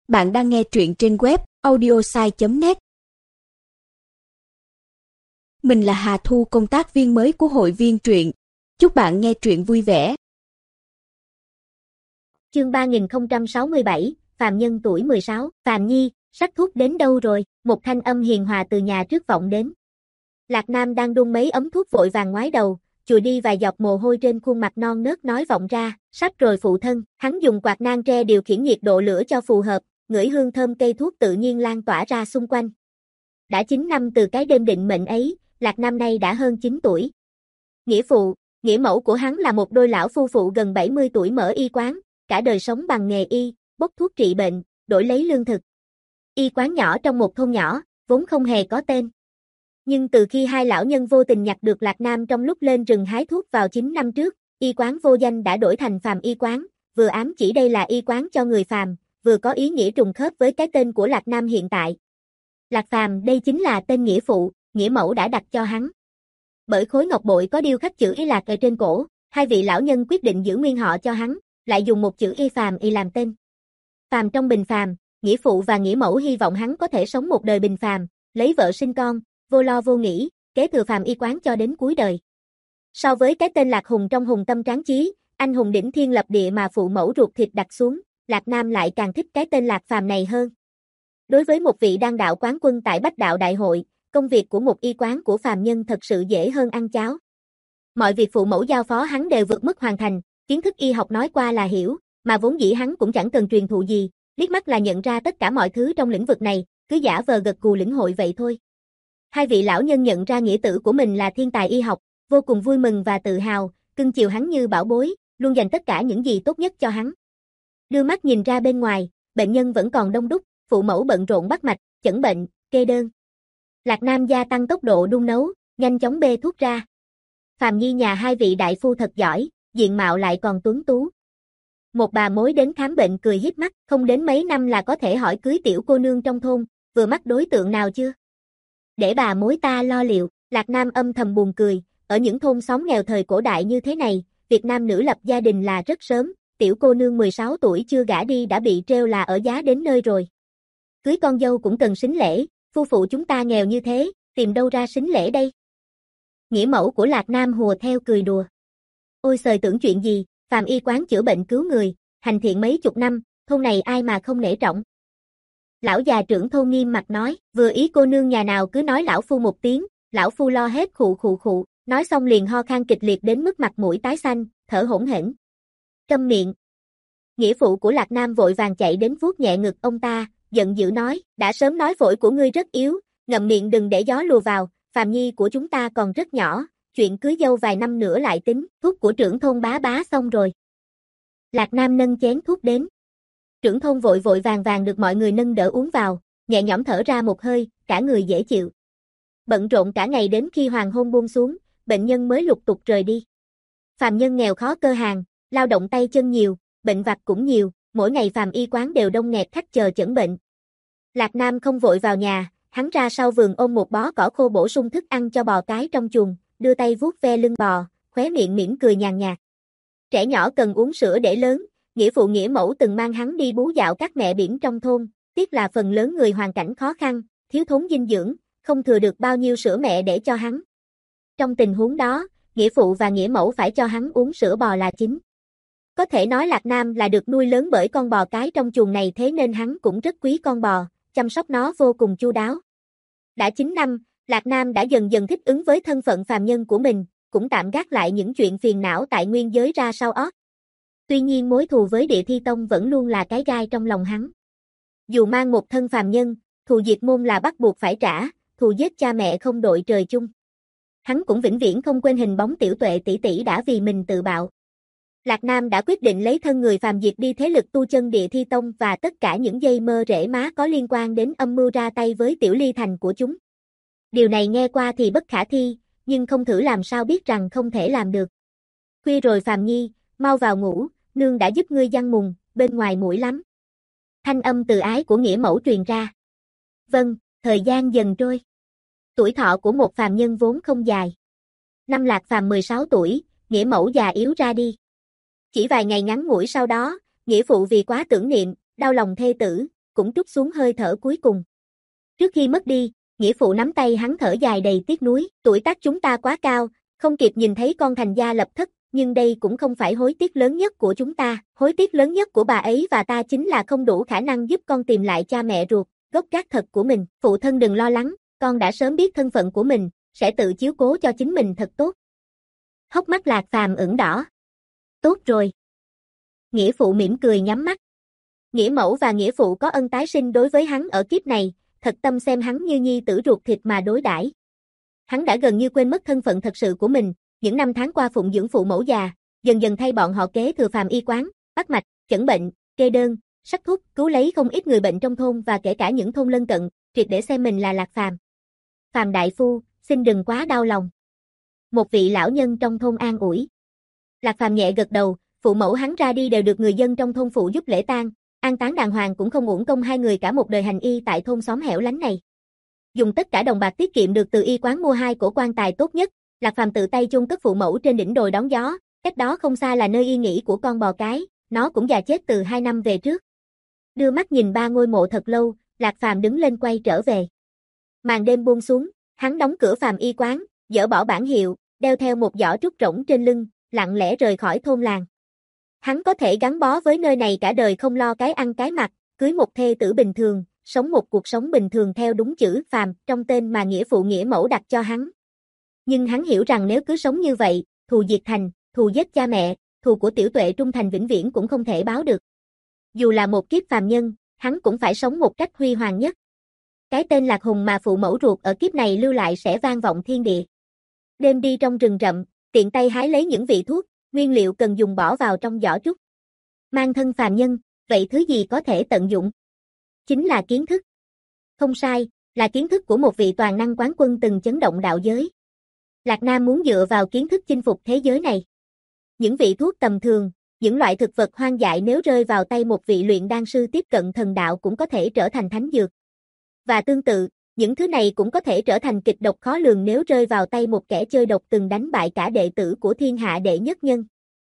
Bạn đang nghe truyện trên web audiosai.net. Mình là Hà Thu, công tác viên mới của hội viên truyện. Chúc bạn nghe truyện vui vẻ. Chương 3067, Phàm Nhân tuổi 16, Phàm Nhi, sắc thuốc đến đâu rồi? Một thanh âm hiền hòa từ nhà trước vọng đến. Lạc Nam đang đun mấy ấm thuốc vội vàng ngoái đầu, chùi đi vài giọt mồ hôi trên khuôn mặt non nớt nói vọng ra, sắp rồi phụ thân. Hắn dùng quạt nang tre điều khiển nhiệt độ lửa cho phù hợp, ngửi hương thơm cây thuốc tự nhiên lan tỏa ra xung quanh. Đã 9 năm từ cái đêm định mệnh ấy, Lạc Nam nay đã hơn 9 tuổi. Nghĩa phụ, nghĩa mẫu của hắn là một đôi lão phu phụ gần 70 tuổi mở y quán, cả đời sống bằng nghề y, bốc thuốc trị bệnh, đổi lấy lương thực. Y quán nhỏ trong một thôn nhỏ, vốn không hề có tên. Nhưng từ khi hai lão nhân vô tình nhặt được Lạc Nam trong lúc lên rừng hái thuốc vào 9 năm trước, y quán vô danh đã đổi thành Phàm y quán, vừa ám chỉ đây là y quán cho người phàm, vừa có ý nghĩa trùng khớp với cái tên của Lạc Nam hiện tại. Lạc Phàm đây chính là tên nghĩa phụ, nghĩa mẫu đã đặt cho hắn. Bởi khối ngọc bội có điêu khắc chữ Y Lạc ở trên cổ, hai vị lão nhân quyết định giữ nguyên họ cho hắn, lại dùng một chữ Y Phàm Y làm tên. Phàm trong bình phàm, nghĩa phụ và nghĩa mẫu hy vọng hắn có thể sống một đời bình phàm, lấy vợ sinh con, vô lo vô nghĩ, kế thừa Phàm y quán cho đến cuối đời. So với cái tên Lạc Hùng trong Hùng Tâm Tráng Chí, anh hùng đỉnh thiên lập địa mà phụ mẫu ruột thịt đặt xuống, Lạc Nam lại càng thích cái tên Lạc Phàm này hơn. Đối với một vị đan đạo quán quân tại Bách Đạo Đại hội, công việc của một y quán của phàm nhân thật sự dễ hơn ăn cháo. Mọi việc phụ mẫu giao phó hắn đều vượt mức hoàn thành, kiến thức y học nói qua là hiểu, mà vốn dĩ hắn cũng chẳng cần truyền thụ gì, liếc mắt là nhận ra tất cả mọi thứ trong lĩnh vực này, cứ giả vờ gật gù lĩnh hội vậy thôi. Hai vị lão nhân nhận ra nghĩa tử của mình là thiên tài y học, vô cùng vui mừng và tự hào, cưng chiều hắn như bảo bối, luôn dành tất cả những gì tốt nhất cho hắn. Đưa mắt nhìn ra bên ngoài, bệnh nhân vẫn còn đông đúc, phụ mẫu bận rộn bắt mạch, chẩn bệnh, kê đơn. Lạc Nam gia tăng tốc độ đun nấu, nhanh chóng bê thuốc ra. Phàm Nhi nhà hai vị đại phu thật giỏi, diện mạo lại còn tuấn tú. Một bà mối đến khám bệnh cười híp mắt, không đến mấy năm là có thể hỏi cưới tiểu cô nương trong thôn, vừa mắc đối tượng nào chưa? Để bà mối ta lo liệu. Lạc Nam âm thầm buồn cười, ở những thôn xóm nghèo thời cổ đại như thế này, việc nam nữ lập gia đình là rất sớm, tiểu cô nương 16 tuổi chưa gả đi đã bị trêu là ở giá đến nơi rồi. Cưới con dâu cũng cần sính lễ, phu phụ chúng ta nghèo như thế, tìm đâu ra sính lễ đây? Nghĩa mẫu của Lạc Nam hùa theo cười đùa. Ôi sời tưởng chuyện gì, Phàm y quán chữa bệnh cứu người, hành thiện mấy chục năm, thôn này ai mà không nể trọng. Lão già trưởng thôn nghiêm mặt nói, vừa ý cô nương nhà nào cứ nói lão phu một tiếng, lão phu lo hết khụ khụ khụ, nói xong liền ho khan kịch liệt đến mức mặt mũi tái xanh, thở hổn hển. Câm miệng. Nghĩa phụ của Lạc Nam vội vàng chạy đến vuốt nhẹ ngực ông ta, giận dữ nói, đã sớm nói phổi của ngươi rất yếu, ngậm miệng đừng để gió lùa vào, Phàm Nhi của chúng ta còn rất nhỏ, chuyện cưới dâu vài năm nữa lại tính, thuốc của trưởng thôn bá bá xong rồi. Lạc Nam nâng chén thuốc đến. Trưởng thôn vội vội vàng vàng được mọi người nâng đỡ uống vào, nhẹ nhõm thở ra một hơi, cả người dễ chịu. Bận rộn cả ngày đến khi hoàng hôn buông xuống, bệnh nhân mới lục tục rời đi. Phàm nhân nghèo khó cơ hàng, lao động tay chân nhiều, bệnh vặt cũng nhiều, mỗi ngày Phàm y quán đều đông nghẹt khách chờ chẩn bệnh. Lạc Nam không vội vào nhà, hắn ra sau vườn ôm một bó cỏ khô bổ sung thức ăn cho bò cái trong chuồng, đưa tay vuốt ve lưng bò, khóe miệng mỉm cười nhàn nhạt. Trẻ nhỏ cần uống sữa để lớn, nghĩa phụ nghĩa mẫu từng mang hắn đi bú dạo các mẹ biển trong thôn, tiếc là phần lớn người hoàn cảnh khó khăn, thiếu thốn dinh dưỡng, không thừa được bao nhiêu sữa mẹ để cho hắn. Trong tình huống đó, nghĩa phụ và nghĩa mẫu phải cho hắn uống sữa bò là chính. Có thể nói Lạc Nam là được nuôi lớn bởi con bò cái trong chuồng này, thế nên hắn cũng rất quý con bò, chăm sóc nó vô cùng chu đáo. Đã 9 năm, Lạc Nam đã dần dần thích ứng với thân phận phàm nhân của mình, cũng tạm gác lại những chuyện phiền não tại nguyên giới ra sau ót. Tuy nhiên mối thù với Địa Thi Tông vẫn luôn là cái gai trong lòng hắn. Dù mang một thân phàm nhân, thù diệt môn là bắt buộc phải trả, thù giết cha mẹ không đội trời chung. Hắn cũng vĩnh viễn không quên hình bóng tiểu tuệ tỷ tỷ đã vì mình tự bạo. Lạc Nam đã quyết định lấy thân người phàm diệt đi thế lực tu chân Địa Thi Tông và tất cả những dây mơ rễ má có liên quan đến âm mưu ra tay với Tiểu Ly Thành của chúng. Điều này nghe qua thì bất khả thi, nhưng không thử làm sao biết rằng không thể làm được. Khuya rồi Phàm Nhi, mau vào ngủ, nương đã giúp ngươi giăng mùng, bên ngoài muỗi lắm. Thanh âm từ ái của nghĩa mẫu truyền ra. Vâng, thời gian dần trôi. Tuổi thọ của một phàm nhân vốn không dài. Năm Lạc Phàm 16 tuổi, nghĩa mẫu già yếu ra đi. Chỉ vài ngày ngắn ngủi sau đó, nghĩa phụ vì quá tưởng niệm, đau lòng thê tử, cũng trút xuống hơi thở cuối cùng. Trước khi mất đi, nghĩa phụ nắm tay hắn thở dài đầy tiếc nuối, tuổi tác chúng ta quá cao, không kịp nhìn thấy con thành gia lập thất, nhưng đây cũng không phải hối tiếc lớn nhất của chúng ta, hối tiếc lớn nhất của bà ấy và ta chính là không đủ khả năng giúp con tìm lại cha mẹ ruột, gốc gác thật của mình. Phụ thân đừng lo lắng, con đã sớm biết thân phận của mình, sẽ tự chiếu cố cho chính mình thật tốt. Hốc mắt Lạc Phàm ửng đỏ. Tốt rồi. Nghĩa phụ mỉm cười nhắm mắt. Nghĩa mẫu và nghĩa phụ có ân tái sinh đối với hắn ở kiếp này, thật tâm xem hắn như nhi tử ruột thịt mà đối đãi. Hắn đã gần như quên mất thân phận thật sự của mình, những năm tháng qua phụng dưỡng phụ mẫu già, dần dần thay bọn họ kế thừa Phàm y quán, bắt mạch, chẩn bệnh, kê đơn, sắc thuốc, cứu lấy không ít người bệnh trong thôn và kể cả những thôn lân cận, triệt để xem mình là Lạc Phàm. Phàm đại phu, xin đừng quá đau lòng. Một vị lão nhân trong thôn an ủi. Lạc Phàm nhẹ gật đầu, phụ mẫu hắn ra đi đều được người dân trong thôn phụ giúp lễ tang, an táng đàng hoàng cũng không uổng công hai người cả một đời hành y tại thôn xóm hẻo lánh này. Dùng tất cả đồng bạc tiết kiệm được từ y quán mua 2 cổ quan tài tốt nhất, Lạc Phàm tự tay chôn cất phụ mẫu trên đỉnh đồi đón gió, cách đó không xa là nơi yên nghỉ của con bò cái, nó cũng già chết từ 2 năm về trước. Đưa mắt nhìn 3 ngôi mộ thật lâu, Lạc Phàm đứng lên quay trở về. Màn đêm buông xuống, hắn đóng cửa Phàm y quán, dỡ bỏ bảng hiệu, đeo theo một giỏ trúc rỗng trên lưng, lặng lẽ rời khỏi thôn làng. Hắn có thể gắn bó với nơi này cả đời không lo cái ăn cái mặc, cưới một thê tử bình thường, sống một cuộc sống bình thường theo đúng chữ Phàm trong tên mà nghĩa phụ nghĩa mẫu đặt cho hắn. Nhưng hắn hiểu rằng nếu cứ sống như vậy, thù diệt thành, thù giết cha mẹ, thù của Tiểu Tuệ trung thành vĩnh viễn cũng không thể báo được. Dù là một kiếp phàm nhân, hắn cũng phải sống một cách huy hoàng nhất. Cái tên Lạc Hùng mà phụ mẫu ruột ở kiếp này lưu lại sẽ vang vọng thiên địa. Đêm đi trong rừng rậm, tiện tay hái lấy những vị thuốc, nguyên liệu cần dùng bỏ vào trong giỏ trúc. Mang thân phàm nhân, vậy thứ gì có thể tận dụng? Chính là kiến thức. Không sai, là kiến thức của một vị toàn năng quán quân từng chấn động đạo giới. Lạc Nam muốn dựa vào kiến thức chinh phục thế giới này. Những vị thuốc tầm thường, những loại thực vật hoang dại nếu rơi vào tay một vị luyện đan sư tiếp cận thần đạo cũng có thể trở thành thánh dược. Và tương tự, những thứ này cũng có thể trở thành kịch độc khó lường nếu rơi vào tay một kẻ chơi độc từng đánh bại cả đệ tử của thiên hạ đệ nhất nhân.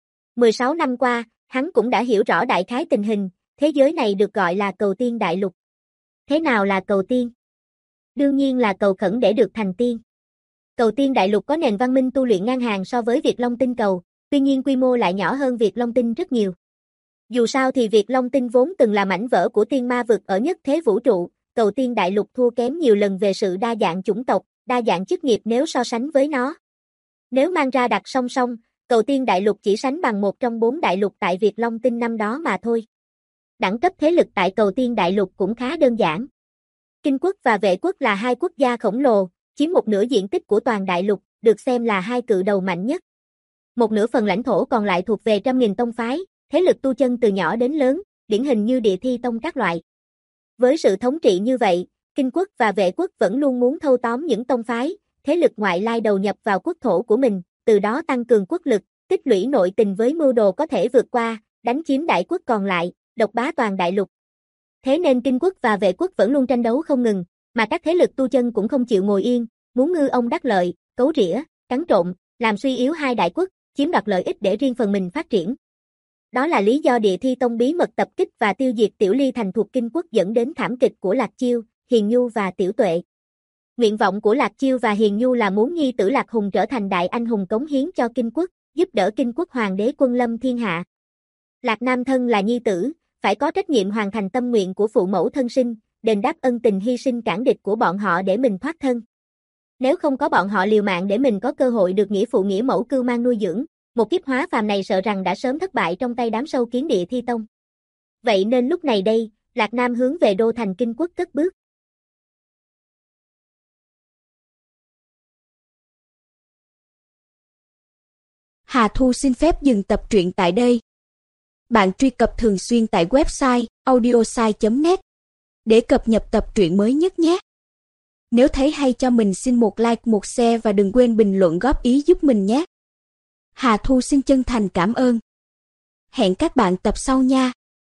16 năm qua, hắn cũng đã hiểu rõ đại khái tình hình, thế giới này được gọi là cầu tiên đại lục. Thế nào là cầu tiên? Đương nhiên là cầu khẩn để được thành tiên. Cầu tiên đại lục có nền văn minh tu luyện ngang hàng so với Việt Long tinh cầu, tuy nhiên quy mô lại nhỏ hơn Việt Long tinh rất nhiều. Dù sao thì Việt Long tinh vốn từng là mảnh vỡ của tiên ma vực ở nhất thế vũ trụ, cầu tiên đại lục thua kém nhiều lần về sự đa dạng chủng tộc, đa dạng chức nghiệp nếu so sánh với nó. Nếu mang ra đặt song song, cầu tiên đại lục chỉ sánh bằng một trong 4 đại lục tại Việt Long tinh năm đó mà thôi. Đẳng cấp thế lực tại cầu tiên đại lục cũng khá đơn giản. Kinh quốc và Vệ quốc là 2 quốc gia khổng lồ, chiếm một nửa diện tích của toàn đại lục, được xem là 2 cự đầu mạnh nhất. Một nửa phần lãnh thổ còn lại thuộc về trăm nghìn tông phái, thế lực tu chân từ nhỏ đến lớn, điển hình như Địa Thi tông các loại. Với sự thống trị như vậy, Kinh quốc và Vệ quốc vẫn luôn muốn thâu tóm những tông phái, thế lực ngoại lai đầu nhập vào quốc thổ của mình, từ đó tăng cường quốc lực, tích lũy nội tình với mưu đồ có thể vượt qua, đánh chiếm đại quốc còn lại, độc bá toàn đại lục. Thế nên Kinh quốc và Vệ quốc vẫn luôn tranh đấu không ngừng, mà các thế lực tu chân cũng không chịu ngồi yên, muốn ngư ông đắc lợi, cấu rỉa, cắn trộn, làm suy yếu hai đại quốc, chiếm đoạt lợi ích để riêng phần mình phát triển. Đó là lý do Địa Thi tông bí mật tập kích và tiêu diệt Tiểu Ly thành thuộc Kinh quốc dẫn đến thảm kịch của Lạc Chiêu, Hiền Nhu và Tiểu Tuệ. Nguyện vọng của Lạc Chiêu và Hiền Nhu là muốn nhi tử Lạc Hùng trở thành đại anh hùng cống hiến cho Kinh quốc, giúp đỡ Kinh quốc hoàng đế quân lâm thiên hạ. Lạc Nam thân là nhi tử, phải có trách nhiệm hoàn thành tâm nguyện của phụ mẫu thân sinh, đền đáp ân tình hy sinh cản địch của bọn họ để mình thoát thân. Nếu không có bọn họ liều mạng để mình có cơ hội được nghĩa phụ nghĩa mẫu cưu mang nuôi dưỡng, một kiếp hóa phàm này sợ rằng đã sớm thất bại trong tay đám sâu kiến Địa Thi tông. Vậy nên lúc này đây, Lạc Nam hướng về đô thành Kinh quốc cất bước. Hà Thu xin phép dừng tập truyện tại đây. Bạn truy cập thường xuyên tại website audiosai.net để cập nhật tập truyện mới nhất nhé. Nếu thấy hay cho mình xin một like, một share và đừng quên bình luận góp ý giúp mình nhé. Hà Thu xin chân thành cảm ơn. Hẹn các bạn tập sau nha.